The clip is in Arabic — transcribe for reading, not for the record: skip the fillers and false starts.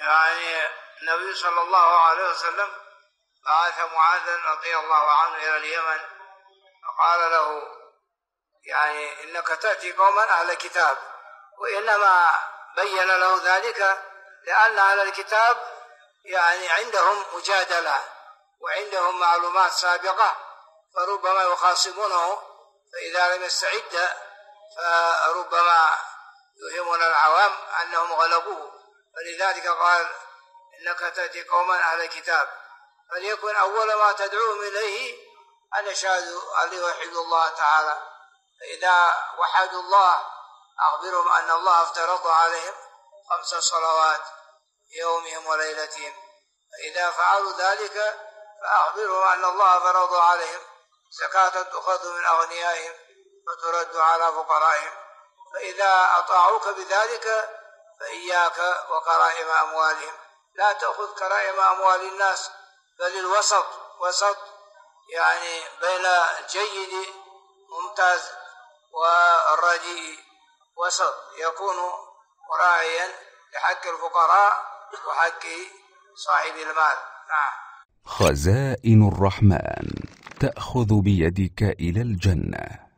يعني النبي صلى الله عليه وسلم بعث معاذا رضي الله عنه إلى اليمن، فقال له يعني إنك تأتي قوما أهل الكتاب، وإنما بين له ذلك لأن أهل الكتاب يعني عندهم مجادلة وعندهم معلومات سابقة، فربما يخاصمونه، فإذا لم يستعد فربما يوهمنا العوام أنهم غلبوه، فلذلك قال إنك تأتي قوما أهل الكتاب، فليكن أول ما تدعوهم إليه أن يشهدوا أن يوحدوا الله تعالى، فإذا وحدوا الله أخبرهم أن الله افترض عليهم 5 صلوات يومهم وليلتهم، فإذا فعلوا ذلك فأخبرهم أن الله فرض عليهم زكاة تؤخذ من أغنيائهم فترد على فقرائهم، فإذا أطاعوك بذلك فإياك وكرائم أموالهم، لا تأخذ كرائم أموال الناس، بل الوسط، وسط يعني بين الجيد ممتاز والرديء، وسط يكون مراعيا لحق الفقراء وحق صاحب المال. نعم. خزائن الرحمن تأخذ بيدك إلى الجنة.